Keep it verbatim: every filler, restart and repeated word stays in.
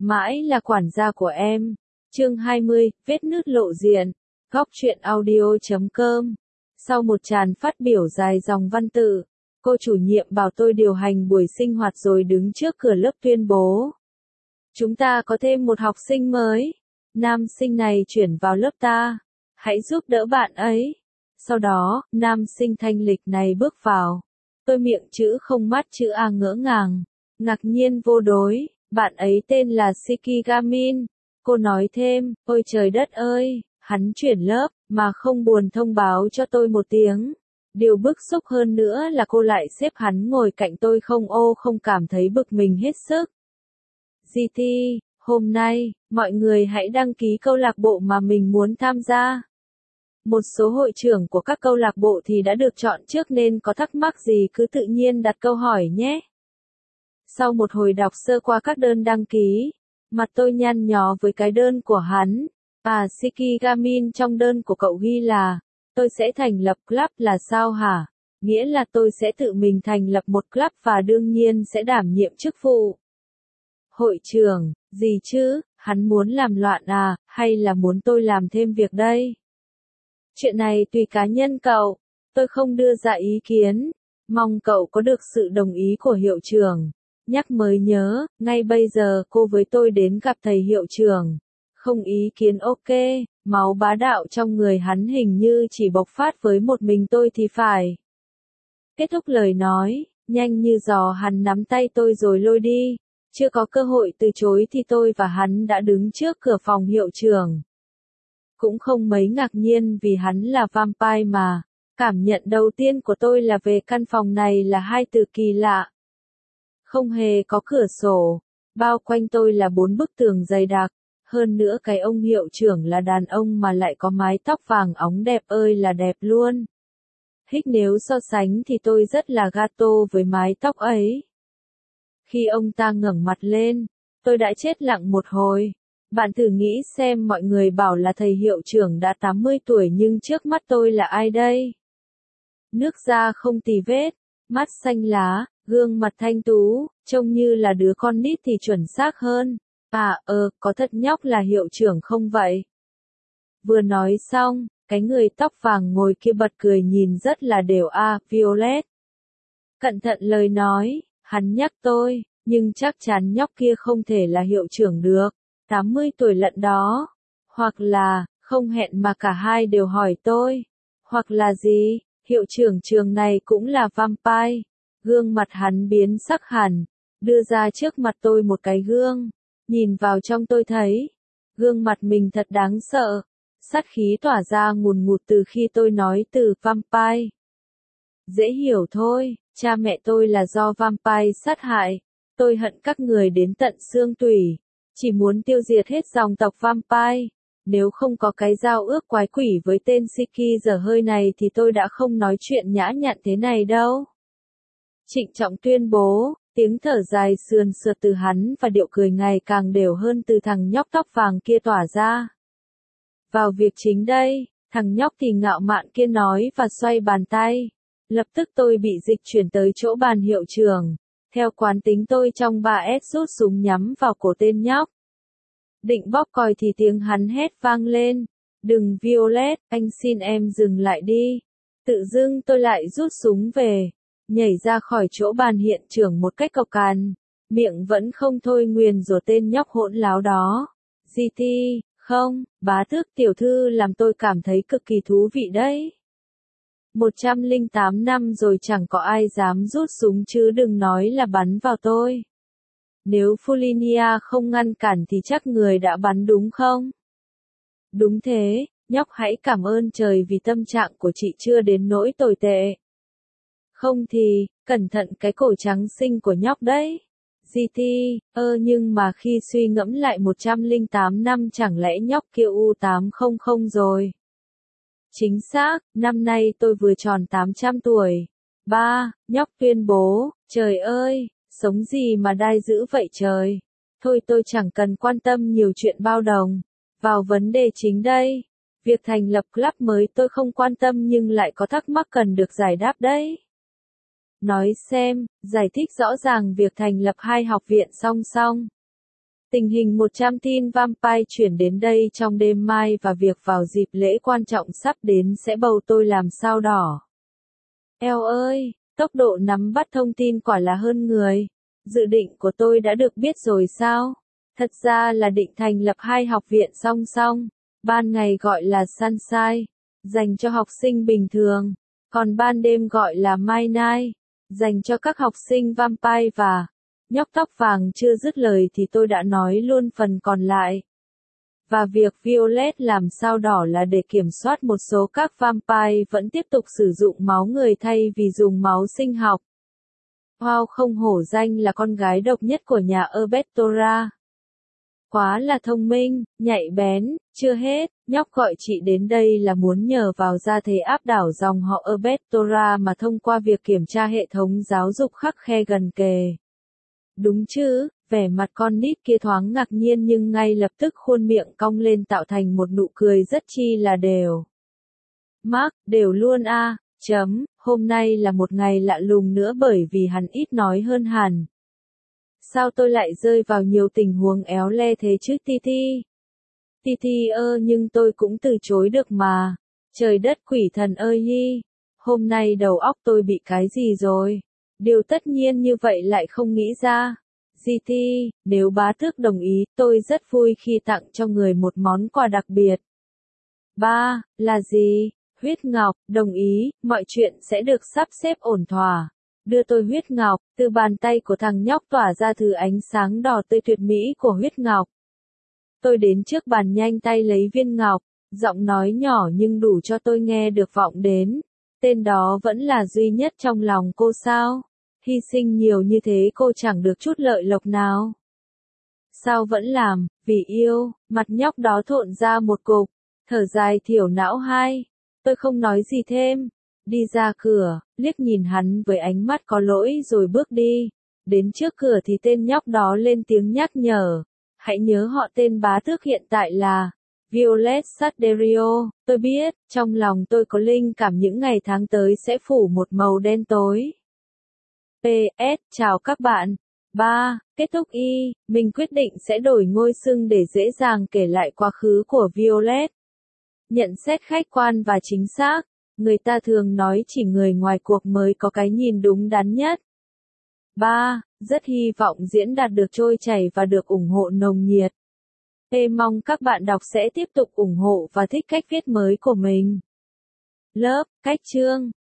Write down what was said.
Mãi là quản gia của em. Chương hai mươi, vết nứt lộ diện. Góc truyện audio chấm com. Sau một tràng phát biểu dài dòng văn tự, cô chủ nhiệm bảo tôi điều hành buổi sinh hoạt rồi đứng trước cửa lớp tuyên bố. Chúng ta có thêm một học sinh mới. Nam sinh này chuyển vào lớp ta. Hãy giúp đỡ bạn ấy. Sau đó, nam sinh thanh lịch này bước vào. Tôi miệng chữ không mắt chữ A ngỡ ngàng. Ngạc nhiên vô đối. Bạn ấy tên là Shikigamin. Cô nói thêm, ôi trời đất ơi, hắn chuyển lớp, mà không buồn thông báo cho tôi một tiếng. Điều bức xúc hơn nữa là cô lại xếp hắn ngồi cạnh tôi không ô không cảm thấy bực mình hết sức. giê tê, hôm nay, mọi người hãy đăng ký câu lạc bộ mà mình muốn tham gia. Một số hội trưởng của các câu lạc bộ thì đã được chọn trước nên có thắc mắc gì cứ tự nhiên đặt câu hỏi nhé. Sau một hồi đọc sơ qua các đơn đăng ký, mặt tôi nhăn nhó với cái đơn của hắn. À, Shikigamin, trong đơn của cậu ghi là, tôi sẽ thành lập club là sao hả? Nghĩa là tôi sẽ tự mình thành lập một club và đương nhiên sẽ đảm nhiệm chức vụ hội trưởng, gì chứ, hắn muốn làm loạn à, hay là muốn tôi làm thêm việc đây? Chuyện này tùy cá nhân cậu, tôi không đưa ra ý kiến, mong cậu có được sự đồng ý của hiệu trưởng. Nhắc mới nhớ, ngay bây giờ cô với tôi đến gặp thầy hiệu trưởng. Không ý kiến ok, máu bá đạo trong người hắn hình như chỉ bộc phát với một mình tôi thì phải. Kết thúc lời nói, nhanh như gió hắn nắm tay tôi rồi lôi đi. Chưa có cơ hội từ chối thì tôi và hắn đã đứng trước cửa phòng hiệu trưởng. Cũng không mấy ngạc nhiên vì hắn là vampire mà. Cảm nhận đầu tiên của tôi là về căn phòng này là hai từ kỳ lạ. Không hề có cửa sổ, bao quanh tôi là bốn bức tường dày đặc, hơn nữa cái ông hiệu trưởng là đàn ông mà lại có mái tóc vàng óng đẹp ơi là đẹp luôn. Hích nếu so sánh thì tôi rất là gato với mái tóc ấy. Khi ông ta ngẩng mặt lên, tôi đã chết lặng một hồi. Bạn thử nghĩ xem, mọi người bảo là thầy hiệu trưởng đã tám mươi tuổi nhưng trước mắt tôi là ai đây? Nước da không tì vết, mắt xanh lá, gương mặt thanh tú, trông như là đứa con nít thì chuẩn xác hơn. À, ờ, có thật nhóc là hiệu trưởng không vậy? Vừa nói xong, cái người tóc vàng ngồi kia bật cười nhìn rất là đều. À, Violet. Cẩn thận lời nói, hắn nhắc tôi, nhưng chắc chắn nhóc kia không thể là hiệu trưởng được. tám mươi tuổi lận đó. Hoặc là, không hẹn mà cả hai đều hỏi tôi. Hoặc là gì, hiệu trưởng trường này cũng là vampire. Gương mặt hắn biến sắc hẳn, đưa ra trước mặt tôi một cái gương. Nhìn vào trong tôi thấy, gương mặt mình thật đáng sợ. Sát khí tỏa ra ngùn ngụt từ khi tôi nói từ vampire. Dễ hiểu thôi, cha mẹ tôi là do vampire sát hại. Tôi hận các người đến tận xương tủy. Chỉ muốn tiêu diệt hết dòng tộc vampire. Nếu không có cái giao ước quái quỷ với tên Shiki dở hơi này thì tôi đã không nói chuyện nhã nhặn thế này đâu. Trịnh trọng tuyên bố, tiếng thở dài sườn sượt từ hắn và điệu cười ngày càng đều hơn từ thằng nhóc tóc vàng kia tỏa ra. Vào việc chính đây, thằng nhóc thì ngạo mạn kia nói và xoay bàn tay. Lập tức tôi bị dịch chuyển tới chỗ bàn hiệu trưởng. Theo quán tính tôi trong ba S rút súng nhắm vào cổ tên nhóc. Định bóp còi thì tiếng hắn hét vang lên. Đừng Violet, anh xin em dừng lại đi. Tự dưng tôi lại rút súng về. Nhảy ra khỏi chỗ bàn hiện trường một cách cộc cằn, miệng vẫn không thôi nguyền rủa tên nhóc hỗn láo đó. giê tê, không, bá tước tiểu thư làm tôi cảm thấy cực kỳ thú vị đấy. một trăm lẻ tám năm rồi chẳng có ai dám rút súng chứ đừng nói là bắn vào tôi. Nếu Fulinia không ngăn cản thì chắc người đã bắn đúng không? Đúng thế, nhóc hãy cảm ơn trời vì tâm trạng của chị chưa đến nỗi tồi tệ. Không thì, cẩn thận cái cổ trắng xinh của nhóc đấy. giê tê, ơ nhưng mà khi suy ngẫm lại một trăm lẻ tám năm chẳng lẽ nhóc kia U tám trăm rồi. Chính xác, năm nay tôi vừa tròn tám trăm tuổi. Ba, nhóc tuyên bố, trời ơi, sống gì mà đai dữ vậy trời. Thôi tôi chẳng cần quan tâm nhiều chuyện bao đồng. Vào vấn đề chính đây. Việc thành lập club mới tôi không quan tâm nhưng lại có thắc mắc cần được giải đáp đấy. Nói xem, giải thích rõ ràng việc thành lập hai học viện song song. Tình hình một trăm tin vampire chuyển đến đây trong đêm mai và việc vào dịp lễ quan trọng sắp đến sẽ bầu tôi làm sao đỏ. Eo ơi, tốc độ nắm bắt thông tin quả là hơn người. Dự định của tôi đã được biết rồi sao? Thật ra là định thành lập hai học viện song song. Ban ngày gọi là Sunshine, dành cho học sinh bình thường. Còn ban đêm gọi là Midnight, dành cho các học sinh vampire và... Nhóc tóc vàng chưa dứt lời thì tôi đã nói luôn phần còn lại. Và việc Violet làm sao đỏ là để kiểm soát một số các vampire vẫn tiếp tục sử dụng máu người thay vì dùng máu sinh học. Wow, không hổ danh là con gái độc nhất của nhà Erbetora. Quá là thông minh, nhạy bén, chưa hết, nhóc gọi chị đến đây là muốn nhờ vào gia thế áp đảo dòng họ Erbetora mà thông qua việc kiểm tra hệ thống giáo dục khắc khe gần kề. Đúng chứ, vẻ mặt con nít kia thoáng ngạc nhiên nhưng ngay lập tức khuôn miệng cong lên tạo thành một nụ cười rất chi là đều. Mark, đều luôn a, à, chấm, hôm nay là một ngày lạ lùng nữa bởi vì hắn ít nói hơn hẳn. Sao tôi lại rơi vào nhiều tình huống éo le thế chứ Titi? Titi ơ nhưng tôi cũng từ chối được mà. Trời đất quỷ thần ơi hi, hôm nay đầu óc tôi bị cái gì rồi? Điều tất nhiên như vậy lại không nghĩ ra. giê tê, nếu bá tước đồng ý, tôi rất vui khi tặng cho người một món quà đặc biệt. Ba, là gì? Huyết ngọc, đồng ý, mọi chuyện sẽ được sắp xếp ổn thỏa. Đưa tôi huyết ngọc, từ bàn tay của thằng nhóc tỏa ra thứ ánh sáng đỏ tươi tuyệt mỹ của huyết ngọc. Tôi đến trước bàn nhanh tay lấy viên ngọc, giọng nói nhỏ nhưng đủ cho tôi nghe được vọng đến. Tên đó vẫn là duy nhất trong lòng cô sao? Hy sinh nhiều như thế cô chẳng được chút lợi lộc nào. Sao vẫn làm, vì yêu, mặt nhóc đó thộn ra một cục, thở dài thiểu não hai. Tôi không nói gì thêm, đi ra cửa, liếc nhìn hắn với ánh mắt có lỗi rồi bước đi. Đến trước cửa thì tên nhóc đó lên tiếng nhắc nhở. Hãy nhớ họ tên bá tước hiện tại là Violet Saderio. Tôi biết, trong lòng tôi có linh cảm những ngày tháng tới sẽ phủ một màu đen tối. pê ét, chào các bạn. ba. Kết thúc y, mình quyết định sẽ đổi ngôi xưng để dễ dàng kể lại quá khứ của Violet. Nhận xét khách quan và chính xác, người ta thường nói chỉ người ngoài cuộc mới có cái nhìn đúng đắn nhất. ba. Rất hy vọng diễn đạt được trôi chảy và được ủng hộ nồng nhiệt. Ê mong các bạn đọc sẽ tiếp tục ủng hộ và thích cách viết mới của mình. Lớp, cách chương.